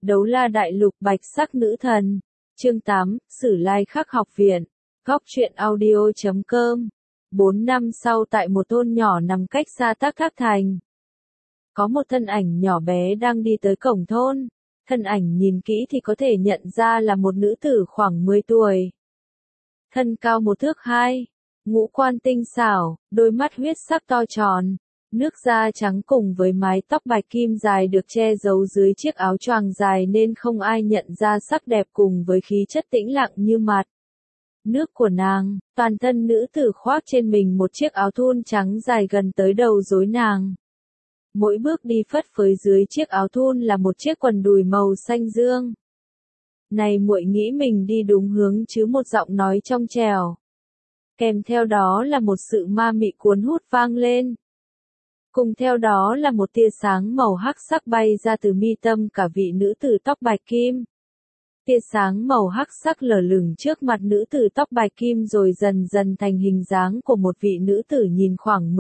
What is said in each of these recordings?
Đấu La Đại Lục Bạch Sắc Nữ Thần. Chương 8, Sử Lai Khắc Học Viện. Góc truyện audio.com. 4 năm sau tại một thôn nhỏ nằm cách xa Tắc Thác Thành. Có một thân ảnh nhỏ bé đang đi tới cổng thôn. Thân ảnh nhìn kỹ thì có thể nhận ra là một nữ tử khoảng 10 tuổi. Thân cao 1 thước 2, ngũ quan tinh xảo, đôi mắt huyết sắc to tròn, nước da trắng cùng với mái tóc bạch kim dài được che giấu dưới chiếc áo choàng dài nên không ai nhận ra sắc đẹp cùng với khí chất tĩnh lặng như mặt nước của nàng. Toàn thân nữ tử khoác trên mình một chiếc áo thun trắng dài gần tới đầu gối nàng. Mỗi bước đi phất phới dưới chiếc áo thun là một chiếc quần đùi màu xanh dương. Này muội nghĩ mình đi đúng hướng chứ, một giọng nói trong trẻo. Kèm theo đó là một sự ma mị cuốn hút vang lên. Cùng theo đó là một tia sáng màu hắc sắc bay ra từ mi tâm cả vị nữ tử tóc bạch kim. Tia sáng màu hắc sắc lờ lửng trước mặt nữ tử tóc bạch kim rồi dần dần thành hình dáng của một vị nữ tử nhìn khoảng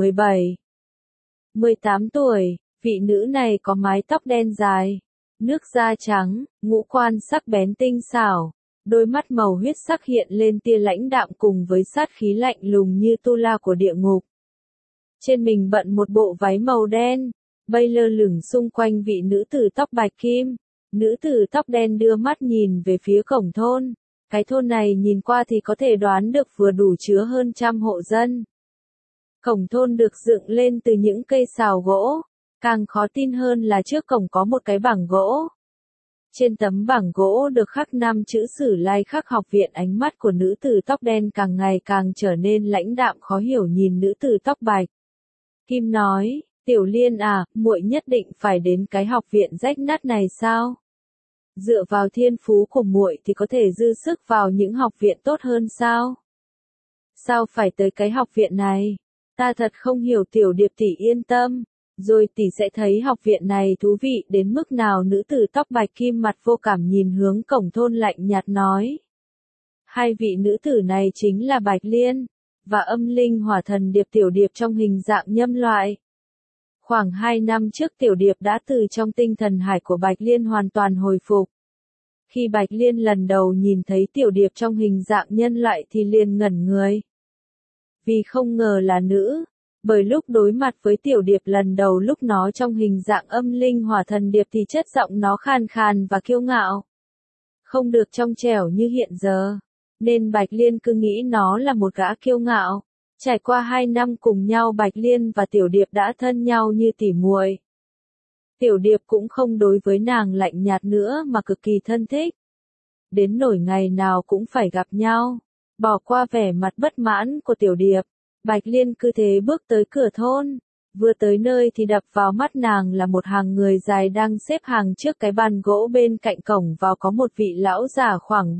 17-18 tuổi. Vị nữ này có mái tóc đen dài, nước da trắng, ngũ quan sắc bén tinh xảo, đôi mắt màu huyết sắc hiện lên tia lãnh đạm cùng với sát khí lạnh lùng như tu la của địa ngục. Trên mình bận một bộ váy màu đen, bay lơ lửng xung quanh vị nữ tử tóc bạch kim. Nữ tử tóc đen đưa mắt nhìn về phía cổng thôn. Cái thôn này nhìn qua thì có thể đoán được vừa đủ chứa hơn 100 hộ dân. Cổng thôn được dựng lên từ những cây sào gỗ. Càng khó tin hơn là trước cổng có một cái bảng gỗ. Trên tấm bảng gỗ được khắc 5 chữ Sử Lai Khắc Học Viện. Ánh mắt của nữ tử tóc đen càng ngày càng trở nên lãnh đạm khó hiểu nhìn nữ tử tóc bạch kim nói, Tiểu Liên à, muội nhất định phải đến cái học viện rách nát này sao? Dựa vào thiên phú của muội thì có thể dư sức vào những học viện tốt hơn sao? Sao phải tới cái học viện này? Ta thật không hiểu. Tiểu Điệp tỷ yên tâm, rồi tỷ sẽ thấy học viện này thú vị đến mức nào. Nữ tử tóc bạch kim mặt vô cảm nhìn hướng cổng thôn lạnh nhạt nói. Hai vị nữ tử này chính là Bạch Liên và Âm Linh Hỏa Thần Điệp. Tiểu Điệp trong hình dạng nhân loại. Khoảng 2 năm trước Tiểu Điệp đã từ trong tinh thần hải của Bạch Liên hoàn toàn hồi phục. Khi Bạch Liên lần đầu nhìn thấy Tiểu Điệp trong hình dạng nhân loại thì liền ngẩn người. Vì không ngờ là nữ, bởi lúc đối mặt với Tiểu Điệp lần đầu lúc nó trong hình dạng Âm Linh Hỏa Thần Điệp thì chất giọng nó khàn khàn và kiêu ngạo. Không được trong trẻo như hiện giờ, nên Bạch Liên cứ nghĩ nó là một gã kiêu ngạo. Trải qua 2 năm cùng nhau Bạch Liên và Tiểu Điệp đã thân nhau như tỉ muội. Tiểu Điệp cũng không đối với nàng lạnh nhạt nữa mà cực kỳ thân thích. Đến nỗi ngày nào cũng phải gặp nhau. Bỏ qua vẻ mặt bất mãn của Tiểu Điệp, Bạch Liên cứ thế bước tới cửa thôn. Vừa tới nơi thì đập vào mắt nàng là một hàng người dài đang xếp hàng trước cái bàn gỗ. Bên cạnh cổng vào có một vị lão già khoảng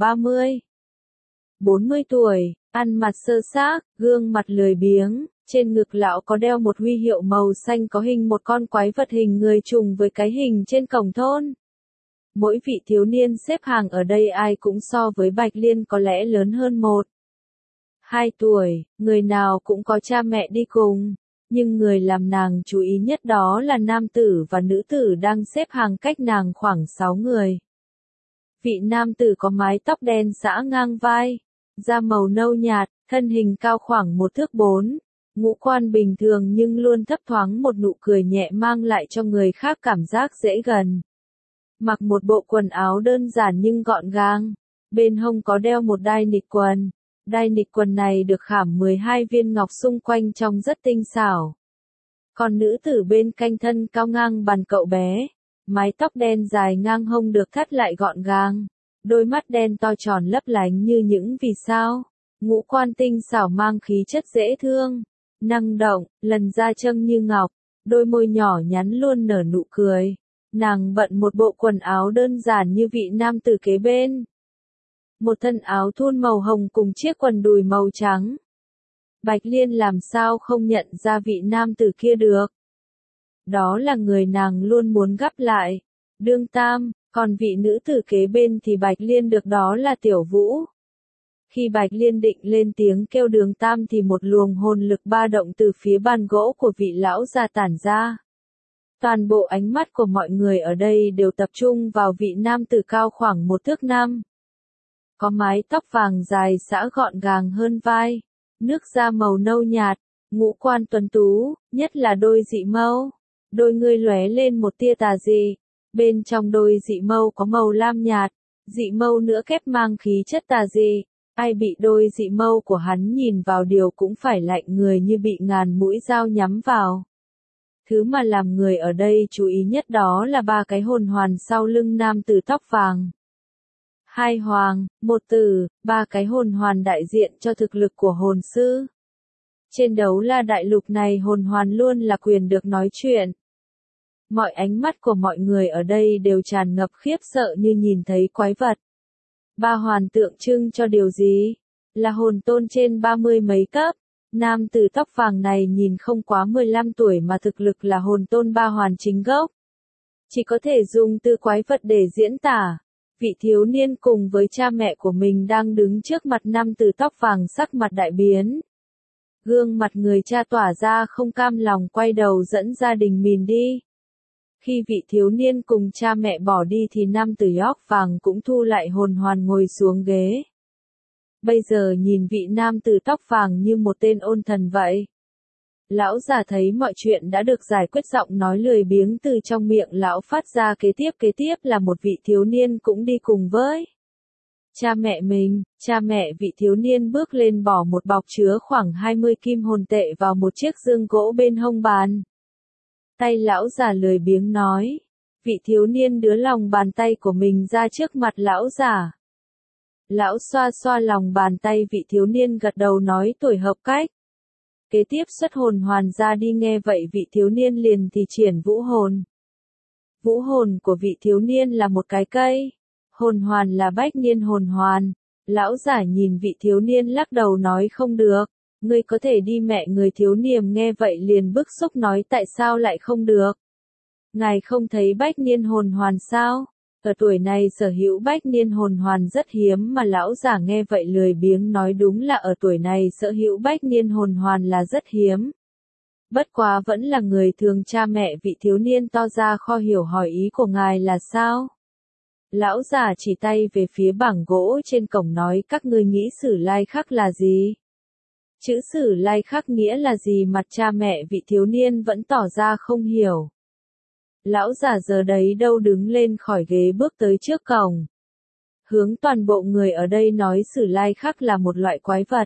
30-40 tuổi. Ăn mặc sơ xác, gương mặt lười biếng, trên ngực lão có đeo một huy hiệu màu xanh có hình một con quái vật hình người trùng với cái hình trên cổng thôn. Mỗi vị thiếu niên xếp hàng ở đây ai cũng so với Bạch Liên có lẽ lớn hơn 1-2 tuổi, người nào cũng có cha mẹ đi cùng, nhưng người làm nàng chú ý nhất đó là nam tử và nữ tử đang xếp hàng cách nàng khoảng 6 người. Vị nam tử có mái tóc đen xõa ngang vai, da màu nâu nhạt, thân hình cao khoảng 1 thước 4, ngũ quan bình thường nhưng luôn thấp thoáng một nụ cười nhẹ mang lại cho người khác cảm giác dễ gần. Mặc một bộ quần áo đơn giản nhưng gọn gàng, bên hông có đeo một đai nịt quần. Đai nịt quần này được khảm 12 viên ngọc xung quanh trông rất tinh xảo. Còn nữ tử bên cạnh thân cao ngang bằng cậu bé, mái tóc đen dài ngang hông được thắt lại gọn gàng. Đôi mắt đen to tròn lấp lánh như những vì sao, ngũ quan tinh xảo mang khí chất dễ thương, năng động, lần da trông như ngọc, đôi môi nhỏ nhắn luôn nở nụ cười. Nàng bận một bộ quần áo đơn giản như vị nam tử kế bên. Một thân áo thun màu hồng cùng chiếc quần đùi màu trắng. Bạch Liên làm sao không nhận ra vị nam tử kia được. Đó là người nàng luôn muốn gặp lại, Đương Tam. Còn vị nữ tử kế bên thì Bạch Liên được đó là Tiểu Vũ. Khi Bạch Liên định lên tiếng kêu Đường Tam thì một luồng hồn lực ba động từ phía bàn gỗ của vị lão già tản ra. Toàn bộ ánh mắt của mọi người ở đây đều tập trung vào vị nam tử cao khoảng 1 thước 5. Có mái tóc vàng dài xõa gọn gàng hơn vai, nước da màu nâu nhạt, ngũ quan tuấn tú, nhất là đôi dị mâu. Đôi ngươi lóe lên một tia tà dị, bên trong đôi dị mâu có màu lam nhạt, dị mâu nữa kép mang khí chất tà dị. Ai bị đôi dị mâu của hắn nhìn vào điều cũng phải lạnh người như bị ngàn mũi dao nhắm vào. Thứ mà làm người ở đây chú ý nhất đó là 3 cái hồn hoàn sau lưng nam tử tóc vàng. 2 hoàng, 1 tử, 3 cái hồn hoàn đại diện cho thực lực của hồn sư. Trên đấu la đại lục này hồn hoàn luôn là quyền được nói chuyện. Mọi ánh mắt của mọi người ở đây đều tràn ngập khiếp sợ như nhìn thấy quái vật. 3 hoàn tượng trưng cho điều gì? Là hồn tôn trên 30 mấy cấp. Nam tử tóc vàng này nhìn không quá 15 tuổi mà thực lực là hồn tôn 3 hoàn chính gốc. Chỉ có thể dùng từ quái vật để diễn tả. Vị thiếu niên cùng với cha mẹ của mình đang đứng trước mặt nam tử tóc vàng, sắc mặt đại biến. Gương mặt người cha tỏa ra không cam lòng, quay đầu dẫn gia đình mình đi. Khi vị thiếu niên cùng cha mẹ bỏ đi thì nam tử tóc vàng cũng thu lại hồn hoàn, ngồi xuống ghế. Bây giờ nhìn vị nam tử tóc vàng như một tên ôn thần vậy. Lão già thấy mọi chuyện đã được giải quyết, giọng nói lười biếng từ trong miệng lão phát ra kế tiếp là một vị thiếu niên cũng đi cùng với cha mẹ mình. Cha mẹ vị thiếu niên bước lên bỏ một bọc chứa khoảng 20 kim hồn tệ vào một chiếc dương gỗ bên hông bàn. Tay lão già lười biếng nói. Vị thiếu niên đưa lòng bàn tay của mình ra trước mặt lão già. Lão xoa xoa lòng bàn tay vị thiếu niên, gật đầu nói tuổi hợp cách. Kế tiếp xuất hồn hoàn ra đi. Nghe vậy vị thiếu niên liền thì triển vũ hồn. Vũ hồn của vị thiếu niên là một cái cây. Hồn hoàn là bách niên hồn hoàn. Lão giả nhìn vị thiếu niên lắc đầu nói không được. Ngươi có thể đi. Mẹ người thiếu niên nghe vậy liền bức xúc nói tại sao lại không được? Ngài không thấy bách niên hồn hoàn sao? Ở tuổi này sở hữu bách niên hồn hoàn rất hiếm mà. Lão giả nghe vậy lười biếng nói đúng là ở tuổi này sở hữu bách niên hồn hoàn là rất hiếm. Bất quá vẫn là người thường. Cha mẹ vị thiếu niên to ra kho hiểu hỏi ý của ngài là sao? Lão giả chỉ tay về phía bảng gỗ trên cổng nói các ngươi nghĩ sử lai khắc là gì? Chữ sử lai khắc nghĩa là gì? Mặt cha mẹ vị thiếu niên vẫn tỏ ra không hiểu. Lão già giờ đấy đâu đứng lên khỏi ghế bước tới trước cổng. Hướng toàn bộ người ở đây nói sử lai khắc là một loại quái vật.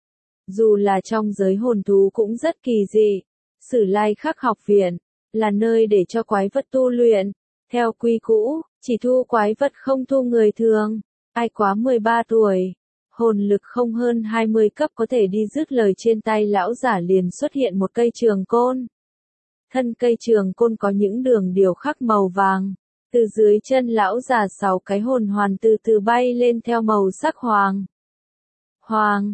Dù là trong giới hồn thú cũng rất kỳ dị. Sử lai khắc học viện là nơi để cho quái vật tu luyện. Theo quy cũ, chỉ thu quái vật không thu người thường. Ai quá 13 tuổi, hồn lực không hơn 20 cấp có thể đi. Dứt lời trên tay lão giả liền xuất hiện một cây trường côn. Thân cây trường côn có những đường điêu khắc màu vàng. Từ dưới chân lão già 6 cái hồn hoàn từ từ bay lên theo màu sắc hoàng. Hoàng,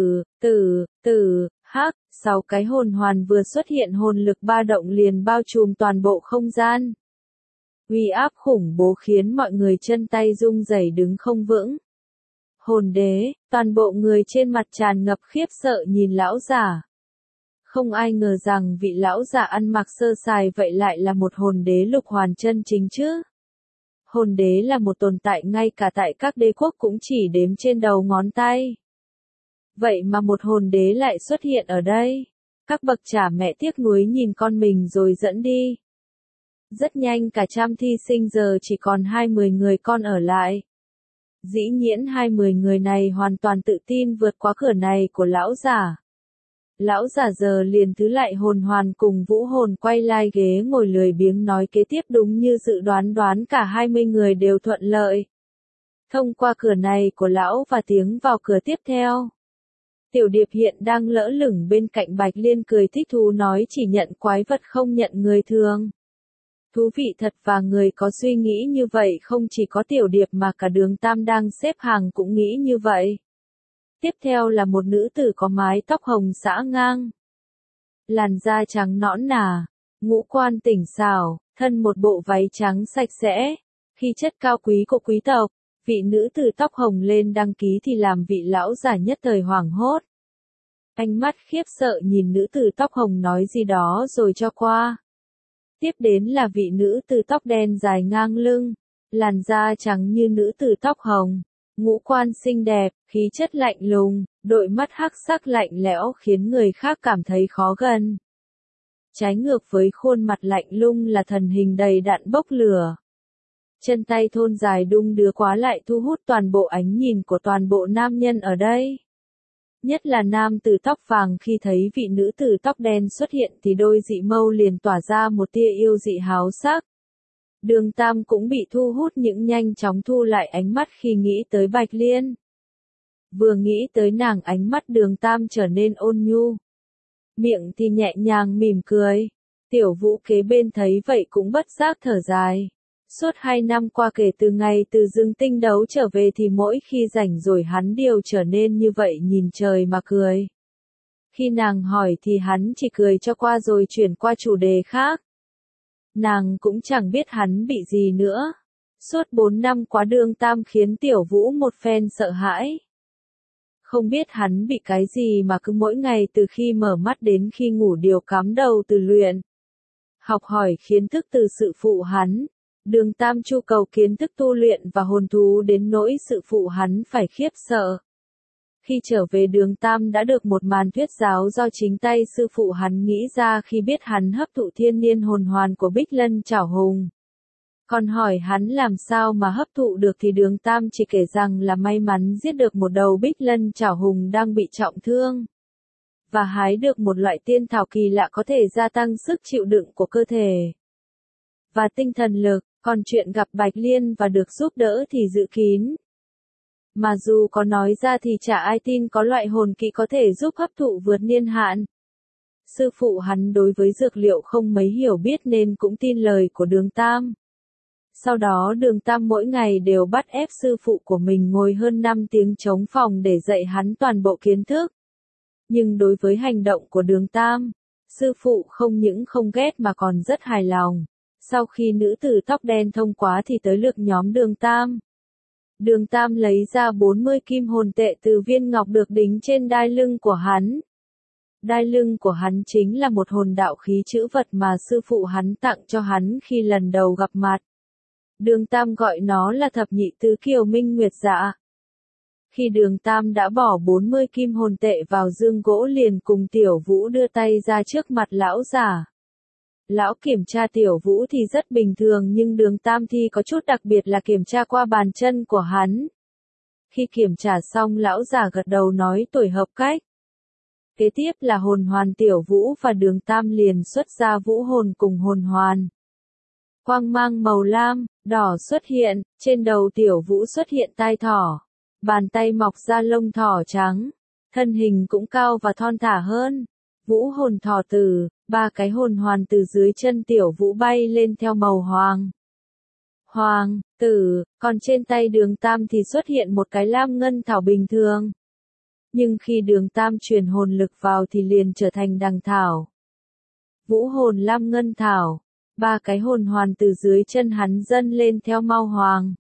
tử, hắc. 6 cái hồn hoàn vừa xuất hiện hồn lực ba động liền bao trùm toàn bộ không gian. Uy áp khủng bố khiến mọi người chân tay rung rẩy đứng không vững. Hồn đế, toàn bộ người trên mặt tràn ngập khiếp sợ nhìn lão giả. Không ai ngờ rằng vị lão giả ăn mặc sơ sài vậy lại là một hồn đế lục hoàn chân chính chứ. Hồn đế là một tồn tại ngay cả tại các đế quốc cũng chỉ đếm trên đầu ngón tay. Vậy mà một hồn đế lại xuất hiện ở đây. Các bậc cha mẹ tiếc nuối nhìn con mình rồi dẫn đi. Rất nhanh cả trăm thi sinh giờ chỉ còn 20 người con ở lại. Dĩ nhiên 20 người này hoàn toàn tự tin vượt qua cửa này của lão giả. Lão giả giờ liền thứ lại hồn hoàn cùng vũ hồn quay lại ghế ngồi lười biếng nói kế tiếp đúng như dự đoán cả 20 người đều thuận lợi. Thông qua cửa này của lão và tiếng vào cửa tiếp theo. Tiểu Điệp hiện đang lỡ lửng bên cạnh Bạch Liên cười thích thú nói chỉ nhận quái vật không nhận người thường. Thú vị thật, và người có suy nghĩ như vậy không chỉ có Tiểu Điệp mà cả Đường Tam đang xếp hàng cũng nghĩ như vậy. Tiếp theo là một nữ tử có mái tóc hồng xõa ngang. Làn da trắng nõn nà, ngũ quan tỉnh xảo, thân một bộ váy trắng sạch sẽ, khí chất cao quý của quý tộc. Vị nữ tử tóc hồng lên đăng ký thì làm vị lão giả nhất thời hoảng hốt. Ánh mắt khiếp sợ nhìn nữ tử tóc hồng nói gì đó rồi cho qua. Tiếp đến là vị nữ tử tóc đen dài ngang lưng, làn da trắng như nữ tử tóc hồng, ngũ quan xinh đẹp, khí chất lạnh lùng, đôi mắt hắc sắc lạnh lẽo khiến người khác cảm thấy khó gần. Trái ngược với khuôn mặt lạnh lùng là thần hình đầy đặn bốc lửa. Chân tay thon dài đung đưa quá lại thu hút toàn bộ ánh nhìn của toàn bộ nam nhân ở đây. Nhất là nam tử tóc vàng khi thấy vị nữ tử tóc đen xuất hiện thì đôi dị mâu liền tỏa ra một tia yêu dị háo sắc. Đường Tam cũng bị thu hút nhưng nhanh chóng thu lại ánh mắt khi nghĩ tới Bạch Liên. Vừa nghĩ tới nàng ánh mắt Đường Tam trở nên ôn nhu. Miệng thì nhẹ nhàng mỉm cười. Tiểu Vũ kế bên thấy vậy cũng bất giác thở dài. Suốt 2 năm qua kể từ ngày từ Dương Tinh đấu trở về thì mỗi khi rảnh rồi hắn đều trở nên như vậy nhìn trời mà cười. Khi nàng hỏi thì hắn chỉ cười cho qua rồi chuyển qua chủ đề khác. Nàng cũng chẳng biết hắn bị gì nữa. Suốt 4 năm quá Đường Tam khiến Tiểu Vũ một phen sợ hãi. Không biết hắn bị cái gì mà cứ mỗi ngày từ khi mở mắt đến khi ngủ đều cắm đầu từ luyện. Học hỏi kiến thức từ sự phụ hắn. Đường Tam chu cầu kiến thức tu luyện và hồn thú đến nỗi sự phụ hắn phải khiếp sợ. Khi trở về Đường Tam đã được một màn thuyết giáo do chính tay sư phụ hắn nghĩ ra khi biết hắn hấp thụ thiên niên hồn hoàn của Bích Lân Chảo Hùng. Còn hỏi hắn làm sao mà hấp thụ được thì Đường Tam chỉ kể rằng là may mắn giết được một đầu Bích Lân Chảo Hùng đang bị trọng thương. Và hái được một loại tiên thảo kỳ lạ có thể gia tăng sức chịu đựng của cơ thể. Và tinh thần lực, còn chuyện gặp Bạch Liên và được giúp đỡ thì giữ kín. Mà dù có nói ra thì chả ai tin có loại hồn kỵ có thể giúp hấp thụ vượt niên hạn. Sư phụ hắn đối với dược liệu không mấy hiểu biết nên cũng tin lời của Đường Tam. Sau đó Đường Tam mỗi ngày đều bắt ép sư phụ của mình ngồi hơn 5 tiếng trống phòng để dạy hắn toàn bộ kiến thức. Nhưng đối với hành động của Đường Tam, sư phụ không những không ghét mà còn rất hài lòng. Sau khi nữ tử tóc đen thông quá thì tới lượt nhóm Đường Tam. Đường Tam lấy ra 40 kim hồn tệ từ viên ngọc được đính trên đai lưng của hắn. Đai lưng của hắn chính là một hồn đạo khí chữ vật mà sư phụ hắn tặng cho hắn khi lần đầu gặp mặt. Đường Tam gọi nó là thập nhị tứ kiều minh nguyệt dạ. Khi Đường Tam đã bỏ 40 kim hồn tệ vào dương gỗ liền cùng Tiểu Vũ đưa tay ra trước mặt lão giả. Lão kiểm tra Tiểu Vũ thì rất bình thường nhưng Đường Tam thì có chút đặc biệt là kiểm tra qua bàn chân của hắn. Khi kiểm tra xong lão giả gật đầu nói tuổi hợp cách. Kế tiếp là hồn hoàn Tiểu Vũ và Đường Tam liền xuất ra vũ hồn cùng hồn hoàn. Quang mang màu lam, đỏ xuất hiện, trên đầu Tiểu Vũ xuất hiện tai thỏ. Bàn tay mọc ra lông thỏ trắng, thân hình cũng cao và thon thả hơn. Vũ hồn thỏ tử, 3 cái hồn hoàn từ dưới chân Tiểu Vũ bay lên theo màu hoàng. Hoàng, tử, còn trên tay Đường Tam thì xuất hiện một cái lam ngân thảo bình thường. Nhưng khi Đường Tam truyền hồn lực vào thì liền trở thành đằng thảo. Vũ hồn lam ngân thảo, 3 cái hồn hoàn từ dưới chân hắn dâng lên theo màu hoàng.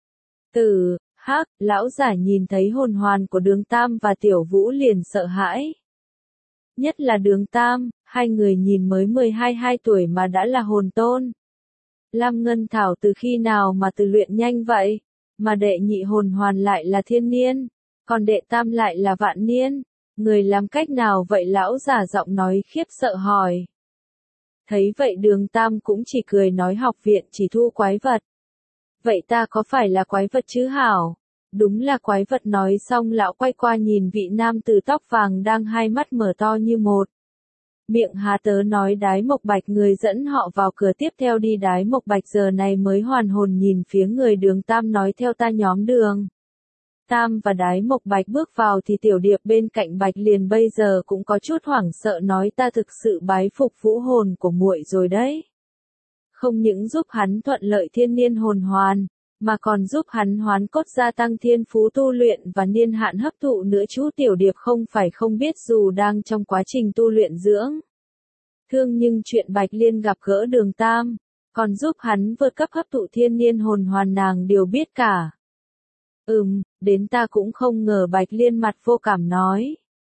Tử, hắc, lão giả nhìn thấy hồn hoàn của Đường Tam và Tiểu Vũ liền sợ hãi. Nhất là Đường Tam, hai người nhìn mới 12 tuổi mà đã là hồn tôn. Lam Ngân Thảo từ khi nào mà tự luyện nhanh vậy? Mà đệ nhị hồn hoàn lại là thiên niên, còn đệ tam lại là vạn niên. Người làm cách nào vậy lão giả giọng nói khiếp sợ hỏi. Thấy vậy Đường Tam cũng chỉ cười nói học viện chỉ thu quái vật. Vậy ta có phải là quái vật chứ hảo? Đúng là quái vật nói xong lão quay qua nhìn vị nam tử tóc vàng đang hai mắt mở to như một. Miệng há tớ nói Đái Mộc Bạch người dẫn họ vào cửa tiếp theo đi Đái Mộc Bạch giờ này mới hoàn hồn nhìn phía người Đường Tam nói theo ta nhóm Đường. Tam và Đái Mộc Bạch bước vào thì Tiểu Điệp bên cạnh Bạch liền bây giờ cũng có chút hoảng sợ nói ta thực sự bái phục vũ hồn của muội rồi đấy. Không những giúp hắn thuận lợi thiên niên hồn hoàn, mà còn giúp hắn hoán cốt gia tăng thiên phú tu luyện và niên hạn hấp thụ nữa chú Tiểu Điệp không phải không biết dù đang trong quá trình tu luyện dưỡng. Thương nhưng chuyện Bạch Liên gặp gỡ Đường Tam, còn giúp hắn vượt cấp hấp thụ thiên niên hồn hoàn nàng đều biết cả. Đến ta cũng không ngờ Bạch Liên mặt vô cảm nói.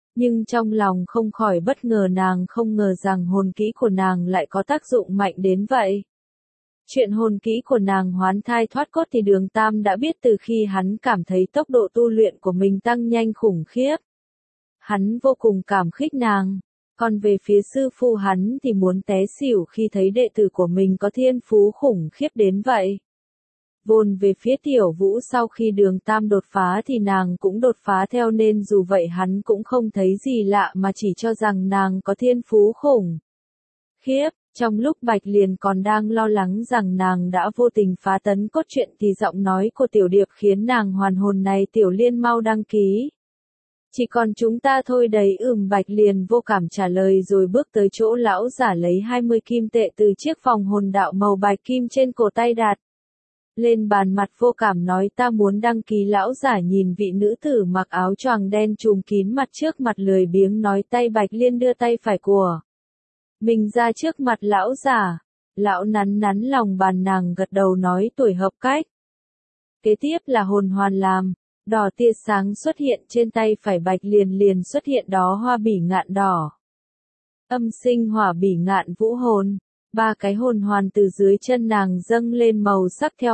Nhưng trong lòng không khỏi bất ngờ, nàng không ngờ rằng hồn kỹ của nàng lại có tác dụng mạnh đến vậy. Chuyện hồn kỹ của nàng hoán thai thoát cốt thì Đường Tam đã biết từ khi hắn cảm thấy tốc độ tu luyện của mình tăng nhanh khủng khiếp. Hắn vô cùng cảm khích nàng. Còn về phía sư phụ hắn thì muốn té xỉu khi thấy đệ tử của mình có thiên phú khủng khiếp đến vậy. Vốn về phía Tiểu Vũ, sau khi Đường Tam đột phá thì nàng cũng đột phá theo, nên dù vậy hắn cũng không thấy gì lạ mà chỉ cho rằng nàng có thiên phú khủng khiếp. Trong lúc Bạch Liền còn đang lo lắng rằng nàng đã vô tình phá tấn cốt truyện thì giọng nói của Tiểu Điệp khiến nàng hoàn hồn. Này Tiểu Liên, mau đăng ký. Chỉ còn chúng ta thôi đấy. Bạch Liền vô cảm trả lời rồi bước tới chỗ lão giả lấy 20 kim tệ từ chiếc vòng hồn đạo màu bạch kim trên cổ tay đặt lên bàn, mặt vô cảm nói ta muốn đăng ký. Lão giả nhìn vị nữ tử mặc áo choàng đen trùm kín mặt trước mặt lười biếng nói. Tay Bạch Liên đưa tay phải của mình ra trước mặt lão giả. Lão nắn nắn lòng bàn, nàng gật đầu nói tuổi hợp cách. Kế tiếp là hồn hoàn làm. Đỏ tia sáng xuất hiện trên tay phải Bạch Liền, liền xuất hiện đó hoa bỉ ngạn đỏ. Âm sinh hỏa bỉ ngạn vũ hồn. 3 cái hồn hoàn từ dưới chân nàng dâng lên, màu sắc theo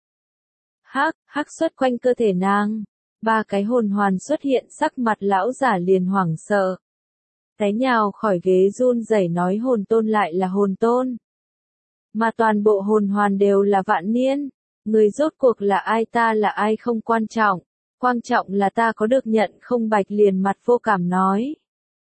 hắc xuất quanh cơ thể nàng. 3 cái hồn hoàn xuất hiện, sắc mặt lão giả liền hoảng sợ. Té nhào khỏi ghế run rẩy nói hồn tôn lại là hồn tôn. Mà toàn bộ hồn hoàn đều là Vạn Niên. Người rốt cuộc là ai, ta là ai không quan trọng. Quan trọng là ta có được nhận không? Bạch Liền mặt vô cảm nói.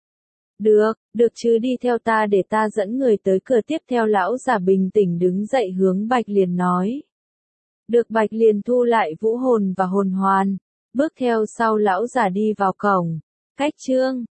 Được chứ, đi theo ta để ta dẫn người tới cửa tiếp theo. Lão giả bình tĩnh đứng dậy hướng Bạch Liền nói. Được. Bạch Liền thu lại vũ hồn và hồn hoàn. Bước theo sau lão giả đi vào cổng. Cách chương